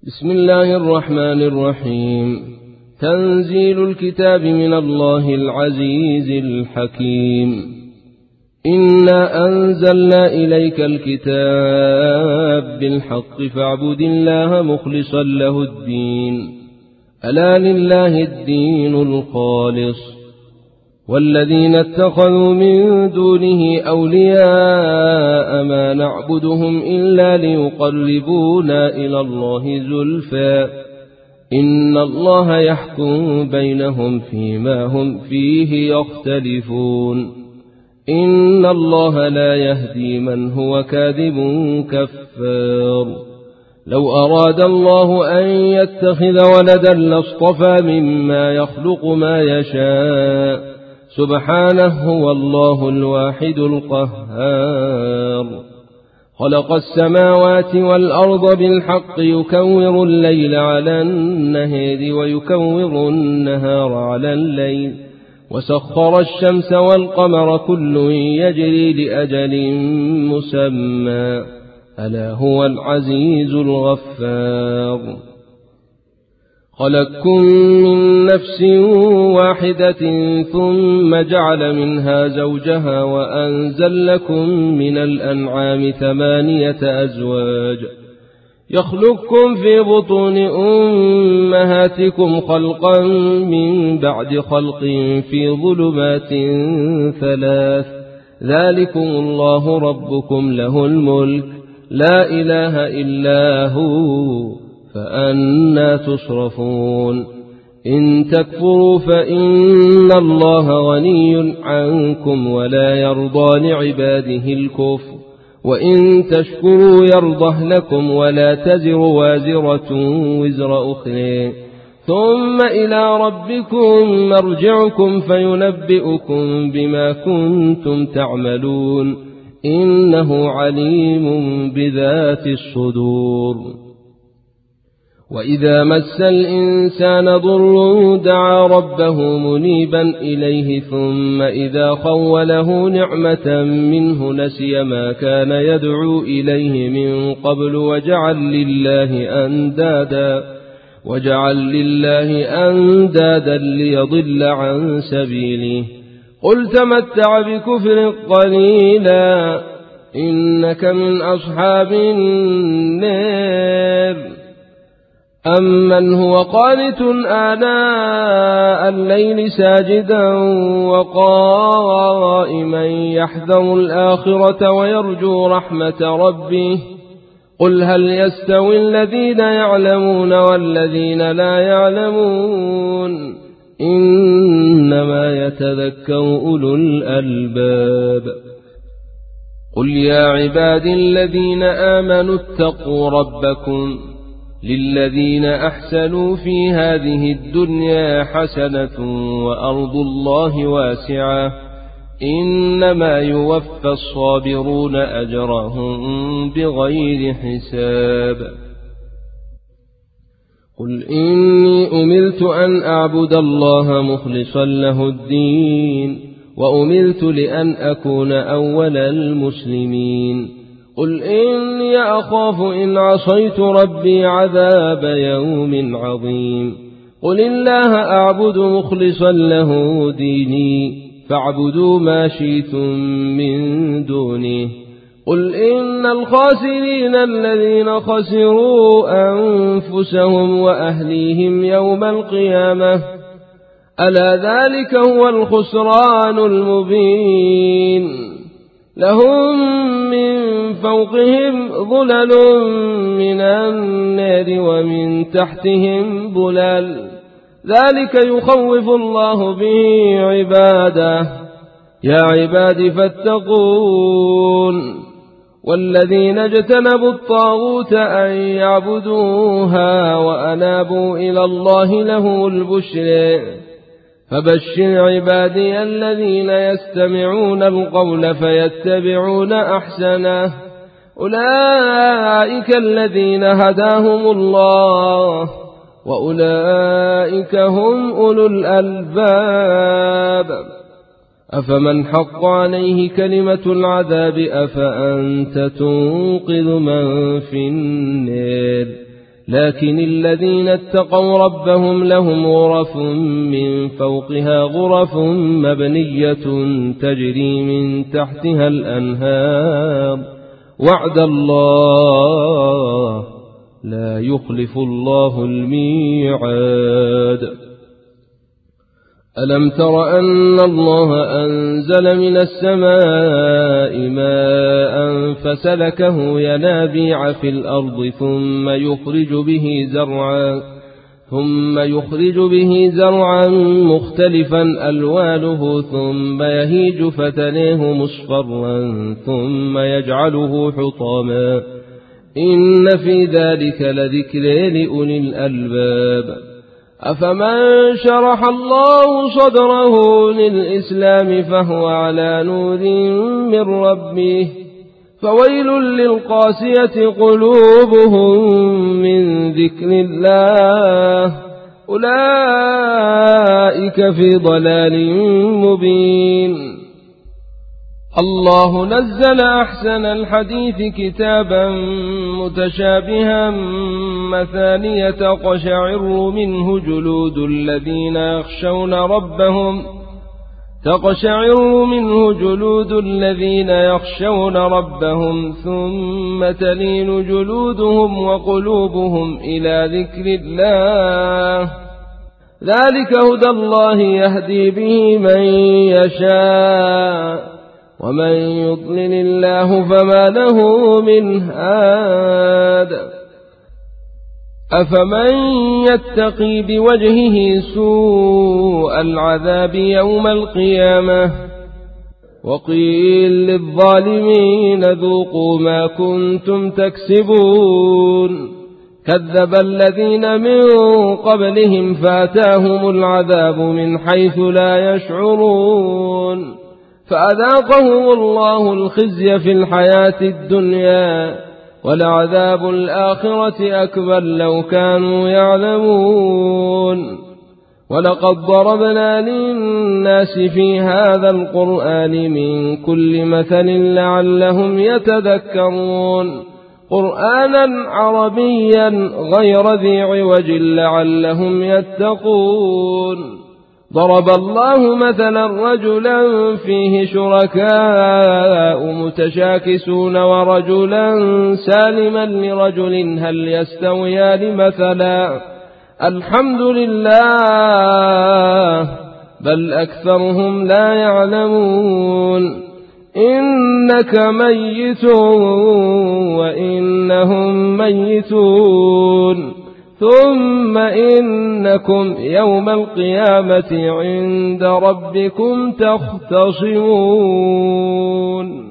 بسم الله الرحمن الرحيم. تنزيل الكتاب من الله العزيز الحكيم. إنا أنزلنا إليك الكتاب بالحق فاعبد الله مخلصا له الدين، ألا لله الدين الخالص. والذين اتخذوا من دونه أولياء ما نعبدهم إلا ليقربونا إلى الله زلفى إن الله يحكم بينهم فيما هم فيه يختلفون، إن الله لا يهدي من هو كاذب كفار. لو أراد الله أن يتخذ ولدا لاصطفى مما يخلق ما يشاء، سبحانه هو الله الواحد القهار. خلق السماوات والأرض بالحق يكور الليل على النهار ويكور النهار على الليل، وسخر الشمس والقمر كل يجري لأجل مسمى، ألا هو العزيز الغفار. خلقكم من نفس واحدة ثم جعل منها زوجها وأنزل لكم من الأنعام 8 أزواج، يخلقكم في بطون أمهاتكم خلقا من بعد خلق في ظلمات 3، ذلكم الله ربكم له الملك لا إله إلا هو، فأنى تصرفون. إن تكفروا فإن الله غني عنكم ولا يرضى لعباده الكفر، وإن تشكروا يرضه لكم ولا تزر وازرة وزر أخرى، ثم إلى ربكم مرجعكم فينبئكم بما كنتم تعملون، إنه عليم بذات الصدور. وإذا مس الإنسان ضر دعا ربه منيبا إليه، ثم إذا خوله نعمة منه نسي ما كان يدعو إليه من قبل وجعل لله أندادا ليضل عن سبيله. قل تمتع بكفر قليلا إنك من أصحاب النار. أمن هو قانت آناء الليل ساجدا وقائما يحذر الآخرة ويرجو رحمة ربه، قل هل يستوي الذين يعلمون والذين لا يعلمون، إنما يتذكر أولو الألباب. قل يا عبادي الذين آمنوا اتقوا ربكم، للذين أحسنوا في هذه الدنيا حسنة وأرض الله واسعة، إنما يوفى الصابرون أجرهم بغير حساب. قل إني أمرت أن أعبد الله مخلصا له الدين، وأمرت لأن أكون أول المسلمين. قل إني أخاف إن عصيت ربي عذاب يوم عظيم. قل الله أعبد مخلصا له ديني، فاعبدوا ما شئتم من دونه. قل إن الخاسرين الذين خسروا أنفسهم وأهليهم يوم القيامة، ألا ذلك هو الخسران المبين. لهم من فوقهم ظلل من النار ومن تحتهم ظلل، ذلك يخوف الله به عباده. يا عباد فاتقون. والذين اجتنبوا الطاغوت أن يعبدوها وأنابوا إلى الله له البشر، فبشر عبادي الذين يستمعون القول فيتبعون أحسنه، أولئك الذين هداهم الله، وأولئك هم أولو الألباب. أفمن حق عليه كلمة العذاب أفأنت تنقذ من في النار، لكن الذين اتقوا ربهم لهم غرف من فوقها غرف مبنية تجري من تحتها الأنهار وعد الله لا يخلف الله الميعاد. ألم تر أن الله أنزل من السماء ماء فسلكه ينابيع في الأرض ثم يخرج به زرعا مختلفا ألوانه ثم يهيج فتريه مصفرا ثم يجعله حطاما إن في ذلك لذكر لأولي الألباب. أفمن شرح الله صدره للإسلام فهو على نور من ربه فويل للقاسية قلوبهم من ذكر الله أولئك في ضلال مبين. الله نزل أحسن الحديث كتابا متشابها مثانية تقشعر منه جلود الذين يخشون ربهم ثم تلين جلودهم وقلوبهم إلى ذكر الله ذلك هدى الله يهدي به من يشاء ومن يضلل الله فما له من هاد. أفمن يتقي بوجهه سوء العذاب يوم القيامة وقيل للظالمين ذوقوا ما كنتم تكسبون كذب الذين من قبلهم فأتاهم العذاب من حيث لا يشعرون فأذاقهم الله الخزي في الحياة الدنيا ولعذاب الآخرة أكبر لو كانوا يعلمون. ولقد ضربنا للناس في هذا القرآن من كل مثل لعلهم يتذكرون قرآنا عربيا غير ذي عوج لعلهم يتقون. ضرب الله مثلا رجلا فيه شركاء متشاكسون ورجلا سالما لرجل هل يستويان مثلا الحمد لله بل أكثرهم لا يعلمون. إنك ميت وإنهم ميتون ثم إنكم يوم القيامة عند ربكم تختصمون.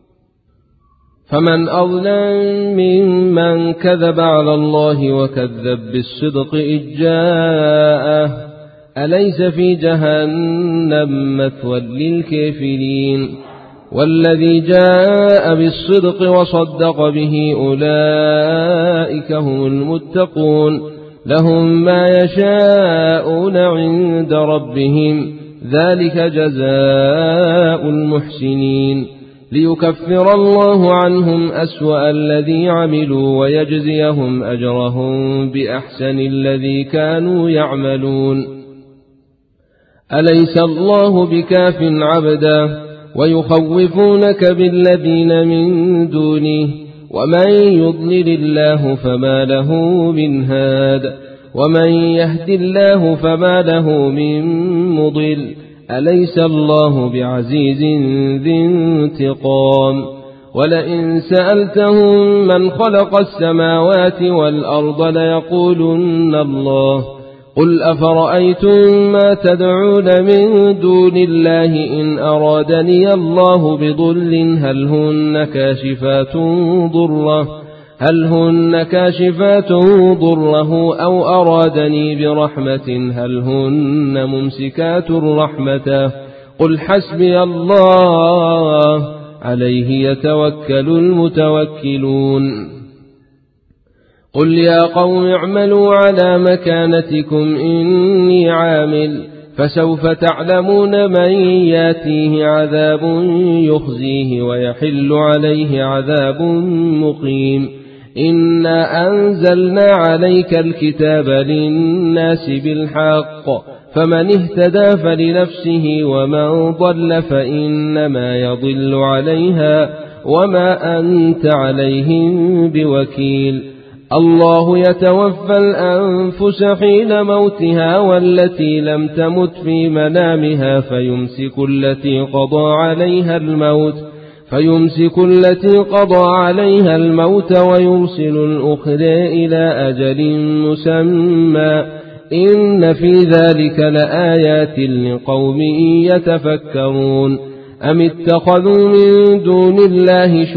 فمن أظلم ممن كذب على الله وكذب بالصدق إذ جاءه أليس في جهنم مثوى للكافرين والذي جاء بالصدق وصدق به أولئك هم المتقون لهم ما يشاءون عند ربهم ذلك جزاء المحسنين ليكفر الله عنهم أسوأ الذي عملوا ويجزيهم أجرهم بأحسن الذي كانوا يعملون. أليس الله بكاف عبدا ويخوفونك بالذين من دونه ومن يضلل الله فما له من هاد ومن يهد الله فما له من مضل أليس الله بعزيز ذي انتقام. ولئن سألتهم من خلق السماوات والأرض ليقولن الله قل أفرأيتم ما تدعون من دون الله إن أرادني الله بضل هل هن كاشفات ضره أو أرادني برحمة هل هن ممسكات رحمته قل حسبي الله عليه يتوكل المتوكلون. قل يا قوم اعملوا على مكانتكم إني عامل فسوف تعلمون من ياتيه عذاب يخزيه ويحل عليه عذاب مقيم. إنا أنزلنا عليك الكتاب للناس بالحق فمن اهتدى فلنفسه ومن ضل فإنما يضل عليها وما أنت عليهم بوكيل الله يتوفى الأنفس حين موتها والتي لم تمت في منامها فيمسك التي قضى عليها الموت ويرسل الأخرى إلى أجل مسمى إن في ذلك لآيات لقوم يتفكرون أم اتخذوا من دون الله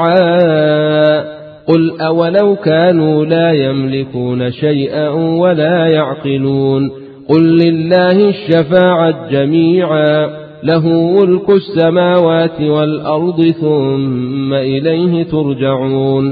شفعاء قل أولو كانوا لا يملكون شيئا ولا يعقلون قل لله الشفاعة جميعا له ملك السماوات والأرض ثم إليه ترجعون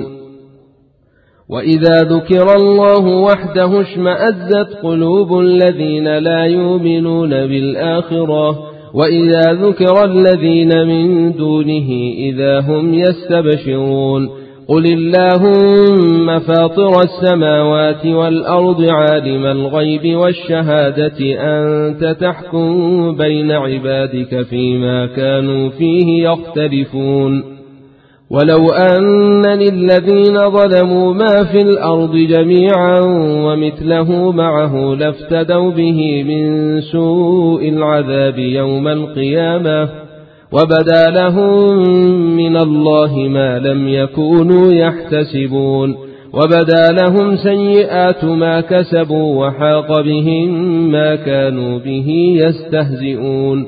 وإذا ذكر الله وحده اشمأزت قلوب الذين لا يؤمنون بالآخرة وإذا ذكر الذين من دونه إذا هم يستبشرون قل اللهم فاطر السماوات والأرض عالم الغيب والشهادة أنت تحكم بين عبادك فيما كانوا فيه يختلفون ولو أن للذين ظلموا ما في الأرض جميعا ومثله معه لافتدوا به من سوء العذاب يوم القيامة وبدا لهم من الله ما لم يكونوا يحتسبون وبدا لهم سيئات ما كسبوا وحاق بهم ما كانوا به يستهزئون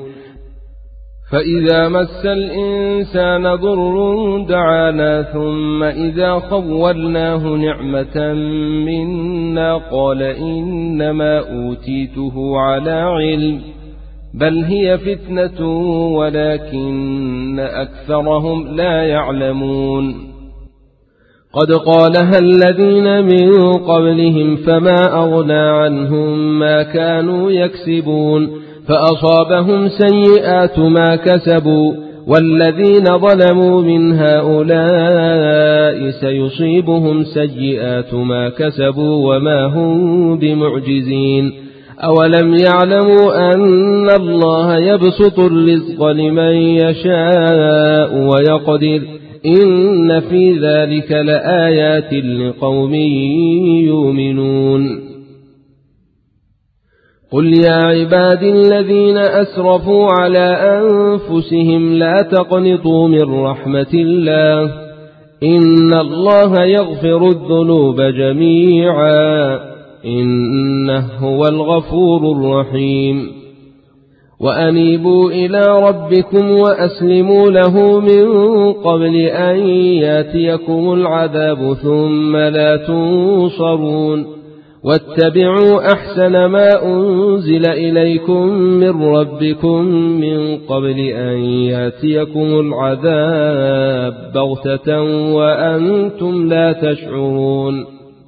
فإذا مس الإنسان ضر دعانا ثم إذا خولناه نعمة منا قال إنما أوتيته على علم بل هي فتنة ولكن أكثرهم لا يعلمون قد قالها الذين من قبلهم فما أغنى عنهم ما كانوا يكسبون فأصابهم سيئات ما كسبوا والذين ظلموا من هؤلاء سيصيبهم سيئات ما كسبوا وما هم بمعجزين أولم يعلموا أن الله يبسط الرزق لمن يشاء ويقدر إن في ذلك لآيات لقوم يؤمنون قل يا عبادي الذين أسرفوا على أنفسهم لا تقنطوا من رحمة الله إن الله يغفر الذنوب جميعا إنه هو الغفور الرحيم وأنيبوا إلى ربكم وأسلموا له من قبل أن ياتيكم العذاب ثم لا تنصرون واتبعوا أحسن ما أنزل إليكم من ربكم من قبل أن ياتيكم العذاب بغتة وأنتم لا تشعرون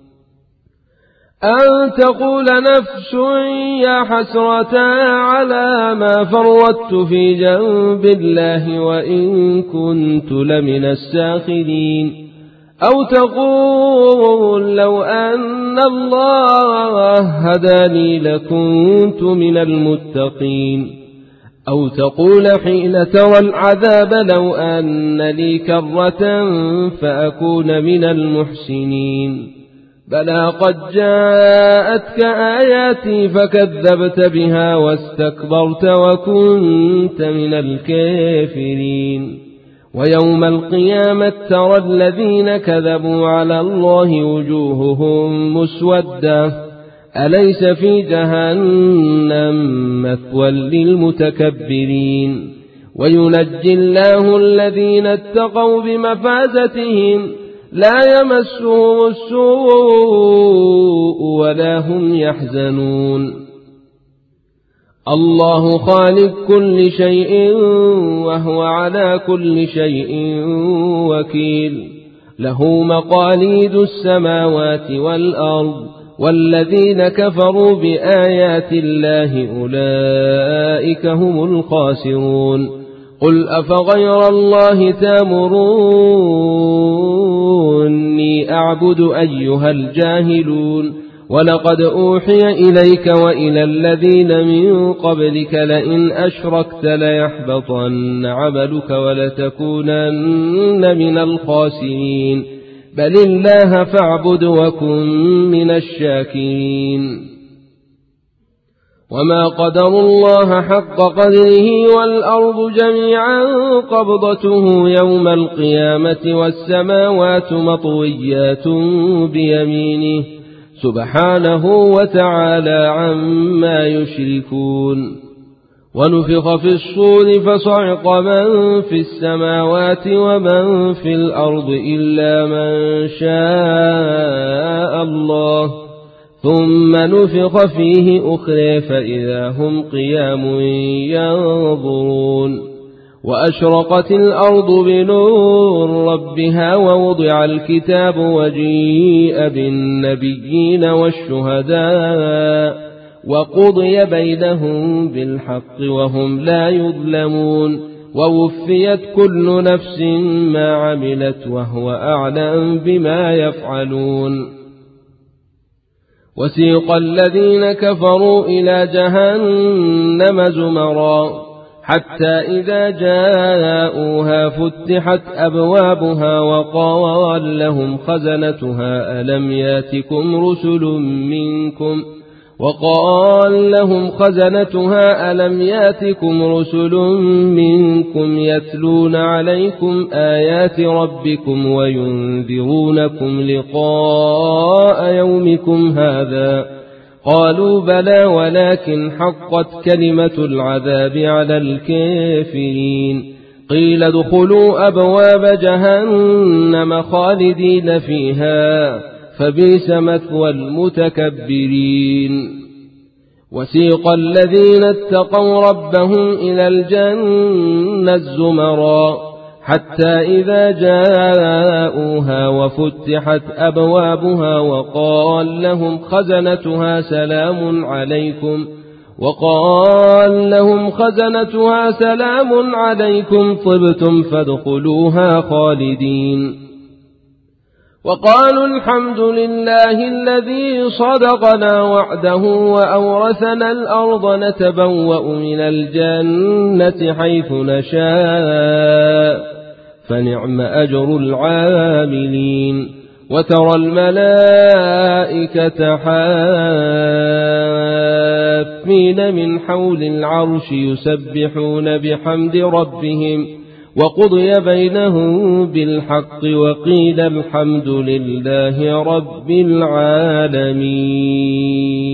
أن تقول نفس يا حسرة على ما فرطت في جنب الله وإن كنت لمن الساخرين أو تقول لو أن الله هداني لكنت من المتقين أو تقول حين ترى العذاب لو أن لي كرة فأكون من المحسنين بلى قد جاءتك آياتي فكذبت بها واستكبرت وكنت من الكافرين ويوم القيامة ترى الذين كذبوا على الله وجوههم مسودة أليس في جهنم مثوى للمتكبرين وينجي الله الذين اتقوا بمفازتهم لا يمسهم السوء ولا هم يحزنون الله خالق كل شيء وهو على كل شيء وكيل له مقاليد السماوات والأرض والذين كفروا بآيات الله أولئك هم الخاسرون قل أفغير الله تأمروني إني أعبد أيها الجاهلون ولقد أوحي إليك وإلى الذين من قبلك لئن أشركت ليحبطن عملك ولتكونن من الخاسرين بل الله فاعبد وكن من الشاكرين وما قدروا الله حق قدره والأرض جميعا قبضته يوم القيامة والسماوات مطويات بيمينه سبحانه وتعالى عما يشركون ونفخ في الصور فصعق من في السماوات ومن في الأرض إلا من شاء الله ثم نفخ فيه أخرى فإذا هم قيام ينظرون وأشرقت الأرض بنور ربها ووضع الكتاب وجيء بالنبيين والشهداء وقضي بينهم بالحق وهم لا يظلمون ووفيت كل نفس ما عملت وهو أعلم بما يفعلون وسيق الذين كفروا إلى جهنم زمرا حتى إذا جاءوها فتحت أبوابها وقال لهم خزنتها ألم ياتكم رسل منكم يتلون عليكم آيات ربكم وينذرونكم لقاء يومكم هذا قالوا بلى ولكن حقت كلمة العذاب على الكافرين قيل ادخلوا أبواب جهنم خالدين فيها فبئس مثوى المتكبرين وسيق الذين اتقوا ربهم إلى الجنة زمرا حتى إذا جاءوها وفتحت أبوابها وقال لهم خزنتها سلام عليكم طبتم فادخلوها خالدين وقالوا الحمد لله الذي صدقنا وعده وأورثنا الأرض نتبوأ من الجنة حيث نشاء فنعم أجر العاملين وترى الملائكة حافين من حول العرش يسبحون بحمد ربهم وقضي بينهم بالحق وقيل الحمد لله رب العالمين.